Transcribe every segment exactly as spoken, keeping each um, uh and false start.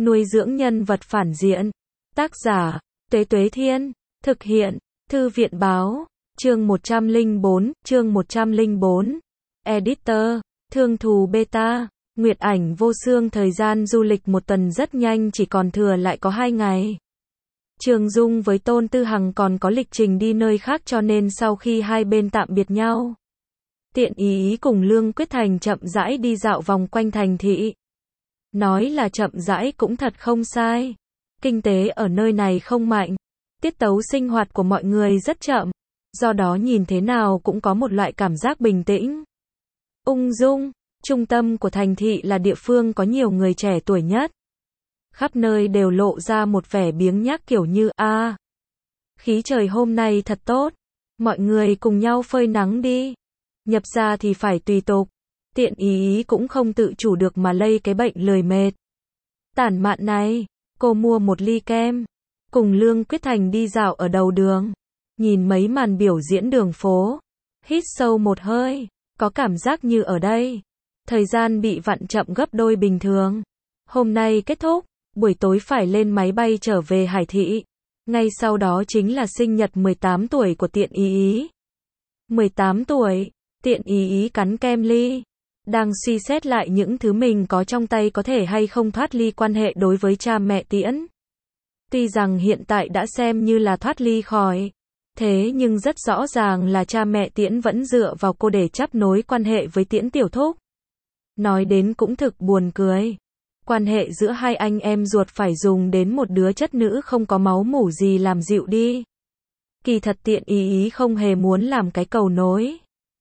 nuôi dưỡng nhân vật phản diện. Tác giả, Tuế Tuế Thiên. Thực hiện, Thư viện Báo. Chương một trăm lẻ bốn, chương một trăm lẻ bốn. Editor, Thương Thù Beta. Nguyệt Ảnh Vô Xương. Thời gian du lịch một tuần rất nhanh, chỉ còn thừa lại có hai ngày. Trường Dung với Tôn Tư Hằng còn có lịch trình đi nơi khác, cho nên sau khi hai bên tạm biệt nhau, Tiện Ý Ý cùng Lương Quyết Thành chậm rãi đi dạo vòng quanh thành thị. Nói là chậm rãi cũng thật không sai. Kinh tế ở nơi này không mạnh, tiết tấu sinh hoạt của mọi người rất chậm, do đó nhìn thế nào cũng có một loại cảm giác bình tĩnh, ung dung. Trung tâm của thành thị là địa phương có nhiều người trẻ tuổi nhất. Khắp nơi đều lộ ra một vẻ biếng nhác, kiểu như a à, khí trời hôm nay thật tốt, mọi người cùng nhau phơi nắng đi. Nhập ra thì phải tùy tục. Tiện Ý Ý cũng không tự chủ được mà lây cái bệnh lười mệt tản mạn này. Cô mua một ly kem, cùng Lương Quyết Thành đi dạo ở đầu đường, nhìn mấy màn biểu diễn đường phố, hít sâu một hơi, có cảm giác như ở đây thời gian bị vặn chậm gấp đôi bình thường. Hôm nay kết thúc, buổi tối phải lên máy bay trở về Hải Thị. Ngay sau đó chính là sinh nhật mười tám tuổi của Tiện Ý Ý. mười tám tuổi, Tiện Ý Ý cắn kem ly, đang suy xét lại những thứ mình có trong tay có thể hay không thoát ly quan hệ đối với cha mẹ Tiễn. Tuy rằng hiện tại đã xem như là thoát ly khỏi, thế nhưng rất rõ ràng là cha mẹ Tiễn vẫn dựa vào cô để chấp nối quan hệ với Tiễn tiểu thúc. Nói đến cũng thực buồn cười. Quan hệ giữa hai anh em ruột phải dùng đến một đứa chất nữ không có máu mủ gì làm dịu đi. Kỳ thật Tiện Ý Ý không hề muốn làm cái cầu nối.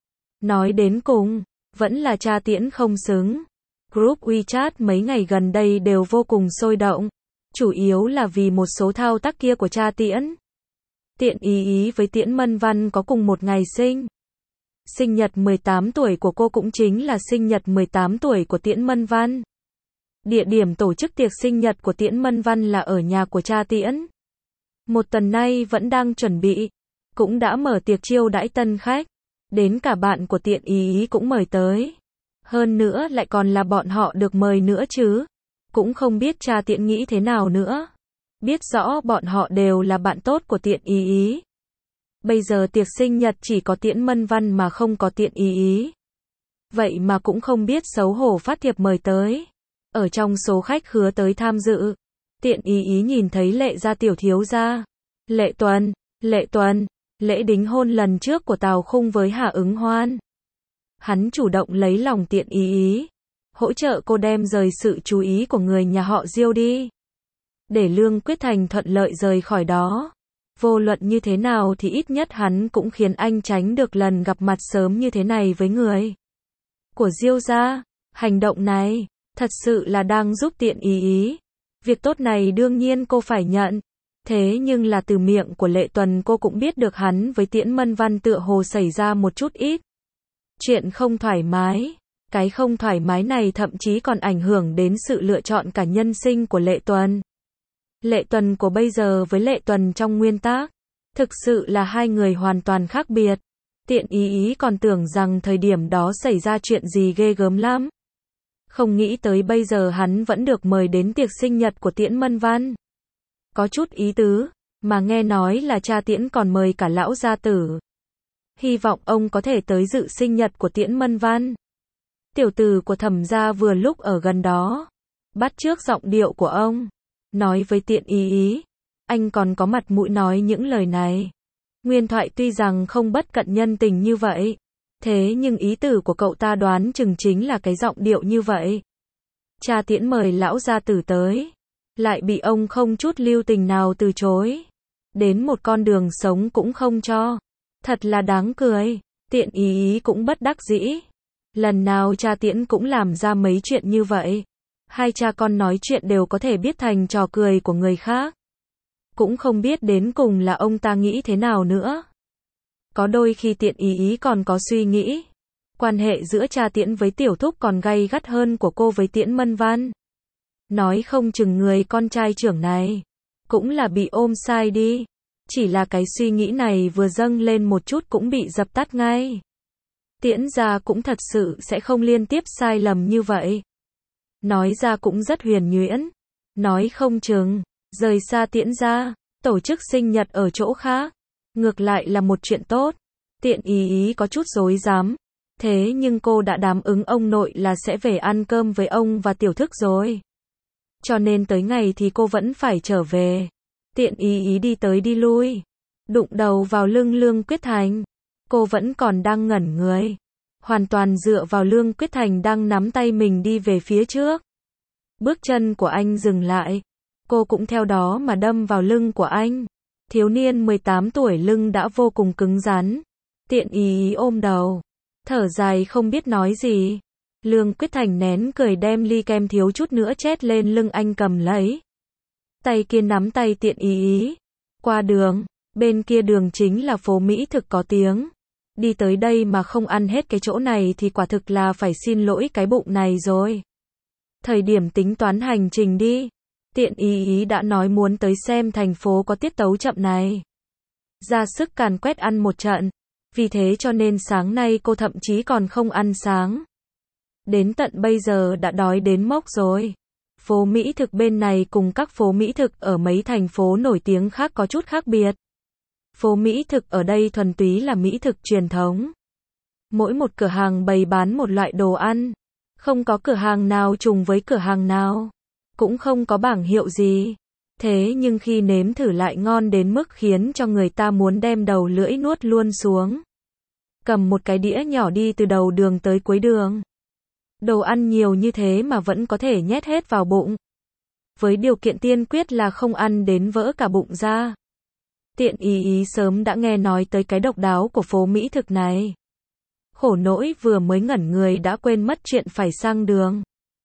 Nói đến cùng, vẫn là cha Tiễn không xứng. Group WeChat mấy ngày gần đây đều vô cùng sôi động, chủ yếu là vì một số thao tác kia của cha Tiễn. Tiện Ý Ý với Tiễn Mân Văn có cùng một ngày sinh. Sinh nhật mười tám tuổi của cô cũng chính là sinh nhật mười tám tuổi của Tiễn Mân Văn. Địa điểm tổ chức tiệc sinh nhật của Tiễn Mân Văn là ở nhà của cha Tiễn. Một tuần nay vẫn đang chuẩn bị, cũng đã mở tiệc chiêu đãi tân khách, đến cả bạn của Tiện Ý Ý cũng mời tới. Hơn nữa lại còn là bọn họ được mời nữa chứ. Cũng không biết cha Tiễn nghĩ thế nào nữa. Biết rõ bọn họ đều là bạn tốt của Tiện Ý Ý. Bây giờ tiệc sinh nhật chỉ có Tiễn Mân Văn mà không có Tiện Ý Ý. Vậy mà cũng không biết xấu hổ phát thiệp mời tới. Ở trong số khách khứa tới tham dự, Tiện Ý Ý nhìn thấy Lệ gia tiểu thiếu gia, Lệ Tuần, Lệ Tuần, lễ đính hôn lần trước của Tào Khung với Hà Ứng Hoan. Hắn chủ động lấy lòng Tiện Ý Ý, hỗ trợ cô đem rời sự chú ý của người nhà họ Diêu đi, để Lương Quyết Thành thuận lợi rời khỏi đó. Vô luận như thế nào thì ít nhất hắn cũng khiến anh tránh được lần gặp mặt sớm như thế này với người của Diêu gia. Hành động này thật sự là đang giúp Tiện Ý Ý. Việc tốt này đương nhiên cô phải nhận. Thế nhưng là từ miệng của Lệ Tuần cô cũng biết được hắn với Tiễn Mân Văn tựa hồ xảy ra một chút ít chuyện không thoải mái. Cái không thoải mái này thậm chí còn ảnh hưởng đến sự lựa chọn cả nhân sinh của Lệ Tuần. Lệ Tuần của bây giờ với Lệ Tuần trong nguyên tác, thực sự là hai người hoàn toàn khác biệt. Tiện Ý Ý còn tưởng rằng thời điểm đó xảy ra chuyện gì ghê gớm lắm. Không nghĩ tới bây giờ hắn vẫn được mời đến tiệc sinh nhật của Tiễn Mân Văn. Có chút ý tứ, mà nghe nói là cha Tiễn còn mời cả lão gia tử. Hy vọng ông có thể tới dự sinh nhật của Tiễn Mân Văn. Tiểu tử của Thẩm gia vừa lúc ở gần đó, bắt chước giọng điệu của ông, nói với Tiện Ý Ý, anh còn có mặt mũi nói những lời này. Nguyên thoại tuy rằng không bất cận nhân tình như vậy, thế nhưng ý tử của cậu ta đoán chừng chính là cái giọng điệu như vậy. Cha Tiễn mời lão gia tử tới, lại bị ông không chút lưu tình nào từ chối. Đến một con đường sống cũng không cho. Thật là đáng cười. Tiện Ý Ý cũng bất đắc dĩ. Lần nào cha Tiễn cũng làm ra mấy chuyện như vậy. Hai cha con nói chuyện đều có thể biết thành trò cười của người khác. Cũng không biết đến cùng là ông ta nghĩ thế nào nữa. Có đôi khi Tiện Ý Ý còn có suy nghĩ, quan hệ giữa cha Tiễn với tiểu thúc còn gay gắt hơn của cô với Tiễn Mân Văn. Nói không chừng người con trai trưởng này cũng là bị ôm sai đi. Chỉ là cái suy nghĩ này vừa dâng lên một chút cũng bị dập tắt ngay. Tiễn gia cũng thật sự sẽ không liên tiếp sai lầm như vậy. Nói ra cũng rất huyền nhuyễn. Nói không chừng, rời xa Tiễn gia, tổ chức sinh nhật ở chỗ khác, ngược lại là một chuyện tốt. Tiện ý ý có chút rối rắm, thế nhưng cô đã đáp ứng ông nội là sẽ về ăn cơm với ông và Tiểu Thức rồi. Cho nên tới ngày thì cô vẫn phải trở về. Tiện ý ý đi tới đi lui, đụng đầu vào lưng Lương Quyết Thành. Cô vẫn còn đang ngẩn người, hoàn toàn dựa vào Lương Quyết Thành đang nắm tay mình đi về phía trước. Bước chân của anh dừng lại, cô cũng theo đó mà đâm vào lưng của anh. Thiếu niên mười tám tuổi lưng đã vô cùng cứng rắn. Tiện ý ý ôm đầu, thở dài không biết nói gì. Lương Quyết Thành nén cười đem ly kem thiếu chút nữa chét lên lưng anh cầm lấy. Tay kia nắm tay tiện ý ý. Qua đường, bên kia đường chính là phố Mỹ thực có tiếng. Đi tới đây mà không ăn hết cái chỗ này thì quả thực là phải xin lỗi cái bụng này rồi. Thời điểm tính toán hành trình đi, tiện ý ý đã nói muốn tới xem thành phố có tiết tấu chậm này. Ra sức càn quét ăn một trận. Vì thế cho nên sáng nay cô thậm chí còn không ăn sáng. Đến tận bây giờ đã đói đến mốc rồi. Phố Mỹ thực bên này cùng các phố Mỹ thực ở mấy thành phố nổi tiếng khác có chút khác biệt. Phố Mỹ thực ở đây thuần túy là Mỹ thực truyền thống. Mỗi một cửa hàng bày bán một loại đồ ăn. Không có cửa hàng nào trùng với cửa hàng nào. Cũng không có bảng hiệu gì. Thế nhưng khi nếm thử lại ngon đến mức khiến cho người ta muốn đem đầu lưỡi nuốt luôn xuống. Cầm một cái đĩa nhỏ đi từ đầu đường tới cuối đường. Đồ ăn nhiều như thế mà vẫn có thể nhét hết vào bụng. Với điều kiện tiên quyết là không ăn đến vỡ cả bụng ra. Tiện ý ý sớm đã nghe nói tới cái độc đáo của phố Mỹ thực này. Khổ nỗi vừa mới ngẩn người đã quên mất chuyện phải sang đường.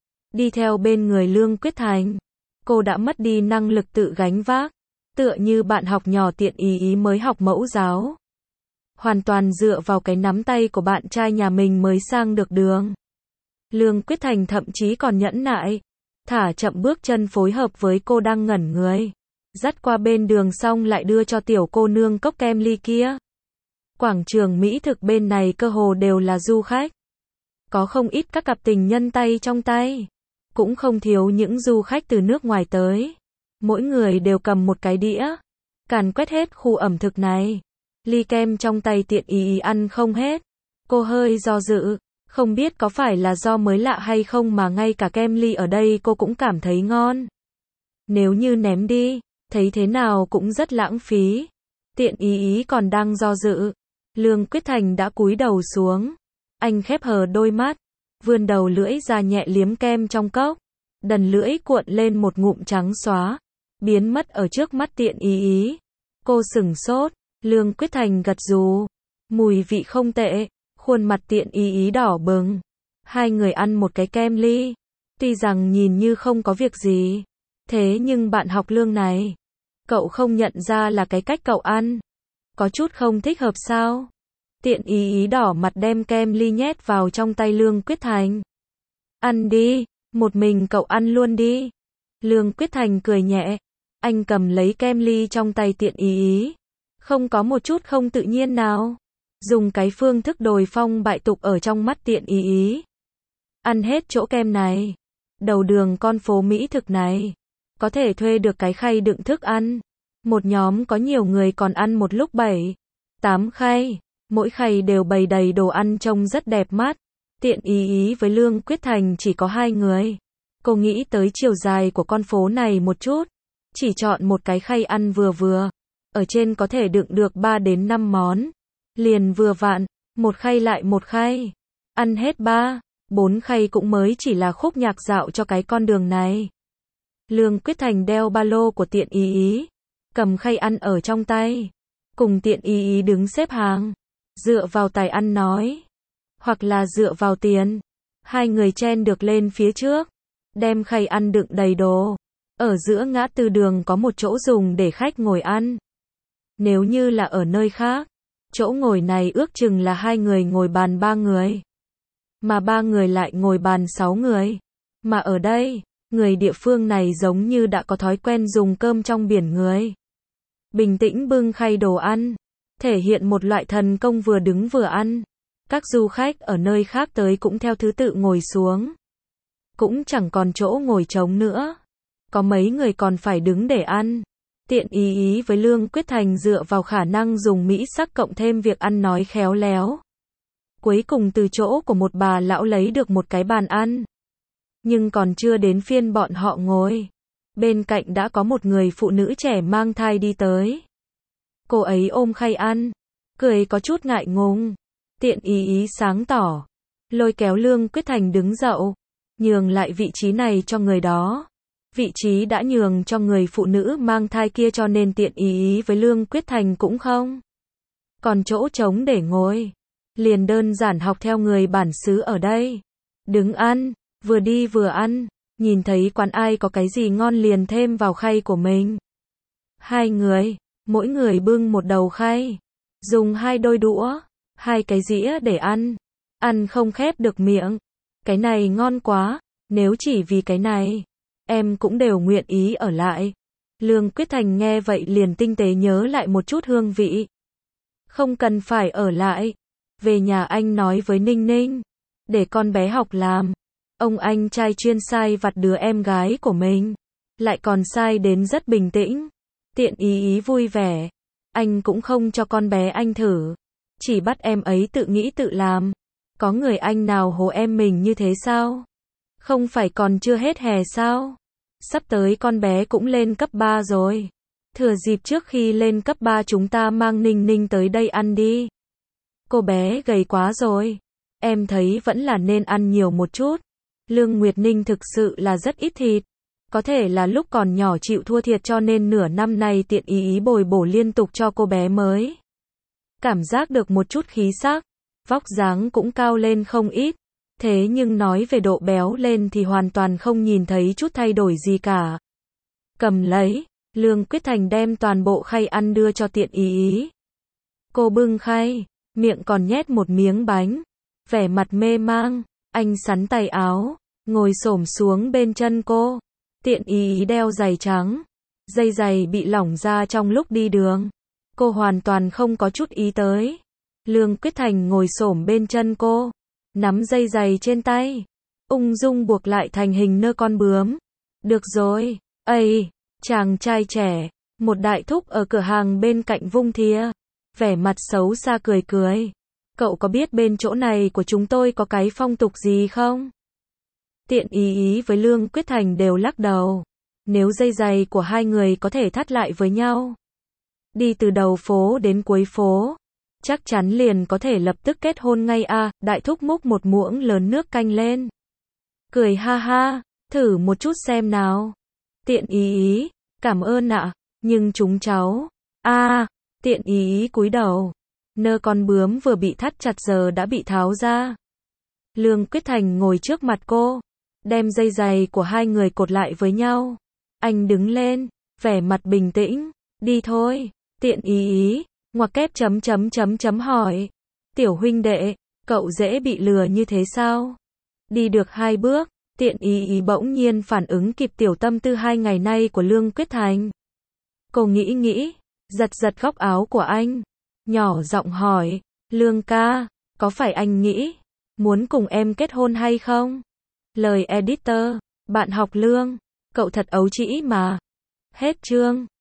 Đi theo bên người Lương Quyết Thành. Cô đã mất đi năng lực tự gánh vác. Tựa như bạn học nhỏ tiện ý ý mới học mẫu giáo. Hoàn toàn dựa vào cái nắm tay của bạn trai nhà mình mới sang được đường. Lương Quyết Thành thậm chí còn nhẫn nại. Thả chậm bước chân phối hợp với cô đang ngẩn người. Dắt qua bên đường xong lại đưa cho tiểu cô nương cốc kem ly kia. Quảng trường Mỹ thực bên này cơ hồ đều là du khách. Có không ít các cặp tình nhân tay trong tay. Cũng không thiếu những du khách từ nước ngoài tới. Mỗi người đều cầm một cái đĩa. Càn quét hết khu ẩm thực này. Ly kem trong tay tiện ý ý ăn không hết. Cô hơi do dự. Không biết có phải là do mới lạ hay không mà ngay cả kem ly ở đây cô cũng cảm thấy ngon. Nếu như ném đi, thấy thế nào cũng rất lãng phí. Tiện ý ý còn đang do dự. Lương Quyết Thành đã cúi đầu xuống. Anh khép hờ đôi mắt. Vươn đầu lưỡi ra nhẹ liếm kem trong cốc. Đần lưỡi cuộn lên một ngụm trắng xóa. Biến mất ở trước mắt tiện ý ý. Cô sửng sốt. Lương Quyết Thành gật gù. Mùi vị không tệ. Khuôn mặt tiện ý ý đỏ bừng. Hai người ăn một cái kem ly. Tuy rằng nhìn như không có việc gì. Thế nhưng bạn học Lương này. Cậu không nhận ra là cái cách cậu ăn. Có chút không thích hợp sao? Tiện ý ý đỏ mặt đem kem ly nhét vào trong tay Lương Quyết Thành. Ăn đi, một mình cậu ăn luôn đi. Lương Quyết Thành cười nhẹ. Anh cầm lấy kem ly trong tay tiện ý ý. Không có một chút không tự nhiên nào. Dùng cái phương thức đồi phong bại tục ở trong mắt tiện ý ý. Ăn hết chỗ kem này. Đầu đường con phố Mỹ thực này. Có thể thuê được cái khay đựng thức ăn. Một nhóm có nhiều người còn ăn một lúc bảy, tám khay. Mỗi khay đều bày đầy đồ ăn trông rất đẹp mắt. Tiện ý ý với Lương Quyết Thành chỉ có hai người. Cô nghĩ tới chiều dài của con phố này một chút. Chỉ chọn một cái khay ăn vừa vừa. Ở trên có thể đựng được ba đến năm món. Liền vừa vặn, một khay lại một khay. Ăn hết ba, bốn khay cũng mới chỉ là khúc nhạc dạo cho cái con đường này. Lương Quyết Thành đeo ba lô của tiện ý ý. Cầm khay ăn ở trong tay. Cùng tiện ý ý đứng xếp hàng. Dựa vào tài ăn nói. Hoặc là dựa vào tiền. Hai người chen được lên phía trước. Đem khay ăn đựng đầy đồ. Ở giữa ngã tư đường có một chỗ dùng để khách ngồi ăn. Nếu như là ở nơi khác. Chỗ ngồi này ước chừng là hai người ngồi bàn ba người. Mà ba người lại ngồi bàn sáu người. Mà ở đây, người địa phương này giống như đã có thói quen dùng cơm trong biển người. Bình tĩnh bưng khay đồ ăn. Thể hiện một loại thần công vừa đứng vừa ăn. Các du khách ở nơi khác tới cũng theo thứ tự ngồi xuống. Cũng chẳng còn chỗ ngồi trống nữa. có mấy người còn phải đứng để ăn. Tiện ý ý với Lương Quyết Thành dựa vào khả năng dùng mỹ sắc cộng thêm việc ăn nói khéo léo. Cuối cùng từ chỗ của một bà lão lấy được một cái bàn ăn. Nhưng còn chưa đến phiên bọn họ ngồi. Bên cạnh đã có một người phụ nữ trẻ mang thai đi tới. Cô ấy ôm khay ăn, cười có chút ngại ngùng. Tiện ý ý sáng tỏ, lôi kéo Lương Quyết Thành đứng dậu, nhường lại vị trí này cho người đó. Vị trí đã nhường cho người phụ nữ mang thai kia cho nên tiện ý ý với Lương Quyết Thành cũng không còn chỗ trống để ngồi. Liền đơn giản học theo người bản xứ ở đây. Đứng ăn, vừa đi vừa ăn, nhìn thấy quán ai có cái gì ngon liền thêm vào khay của mình. Hai người, mỗi người bưng một đầu khay, dùng hai đôi đũa, hai cái dĩa để ăn. Ăn không khép được miệng. Cái này ngon quá, nếu chỉ vì cái này, em cũng đều nguyện ý ở lại. Lương Quyết Thành nghe vậy liền tinh tế nhớ lại một chút hương vị. Không cần phải ở lại. Về nhà anh nói với Ninh Ninh, để con bé học làm. Ông anh trai chuyên sai vặt đứa em gái của mình, lại còn sai đến rất bình tĩnh. Tiện ý ý vui vẻ. Anh cũng không cho con bé anh thử, chỉ bắt em ấy tự nghĩ tự làm. Có người anh nào hố em mình như thế sao? Không phải còn chưa hết hè sao? Sắp tới con bé cũng lên cấp ba rồi. Thừa dịp trước khi lên cấp ba chúng ta mang Ninh Ninh tới đây ăn đi. Cô bé gầy quá rồi. Em thấy vẫn là nên ăn nhiều một chút. Lương Nguyệt Ninh thực sự là rất ít thịt. Có thể là lúc còn nhỏ chịu thua thiệt cho nên nửa năm nay tiện ý ý bồi bổ liên tục cho cô bé mới. Cảm giác được một chút khí sắc. Vóc dáng cũng cao lên không ít. Thế nhưng nói về độ béo lên thì hoàn toàn không nhìn thấy chút thay đổi gì cả. Cầm lấy, Lương Quyết Thành đem toàn bộ khay ăn đưa cho tiện ý ý. Cô bưng khay, miệng còn nhét một miếng bánh. Vẻ mặt mê mang, anh sắn tay áo, ngồi xổm xuống bên chân cô. Tiện ý ý đeo giày trắng. Dây giày bị lỏng ra trong lúc đi đường. Cô hoàn toàn không có chút ý tới. Lương Quyết Thành ngồi xổm bên chân cô, nắm dây giày trên tay, ung dung buộc lại thành hình nơ con bướm. Được rồi, ây, chàng trai trẻ, một đại thúc ở cửa hàng bên cạnh vung thìa, vẻ mặt xấu xa cười cười. Cậu có biết bên chỗ này của chúng tôi có cái phong tục gì không? Tiện ý ý với Lương Quyết Thành đều lắc đầu. Nếu dây giày của hai người có thể thắt lại với nhau, đi từ đầu phố đến cuối phố, chắc chắn liền có thể lập tức kết hôn ngay à. Đại thúc múc một muỗng lớn nước canh lên, cười ha ha, thử một chút xem nào. Tiện ý ý, cảm ơn ạ, nhưng chúng cháu, a à, tiện ý ý cúi đầu, nơ con bướm vừa bị thắt chặt giờ đã bị tháo ra. Lương Quyết Thành ngồi trước mặt cô, đem dây giày của hai người cột lại với nhau. Anh đứng lên, vẻ mặt bình tĩnh, đi thôi. Tiện ý ý, ngoặc kép chấm chấm chấm chấm hỏi. Tiểu huynh đệ, cậu dễ bị lừa như thế sao? Đi được hai bước, tiện ý ý bỗng nhiên phản ứng kịp tiểu tâm tư hai ngày nay của Lương Quyết Thành. Cô nghĩ nghĩ, giật giật góc áo của anh, nhỏ giọng hỏi, Lương ca, có phải anh nghĩ muốn cùng em kết hôn hay không? Lời editor, bạn học Lương, cậu thật ấu trĩ mà. Hết chương.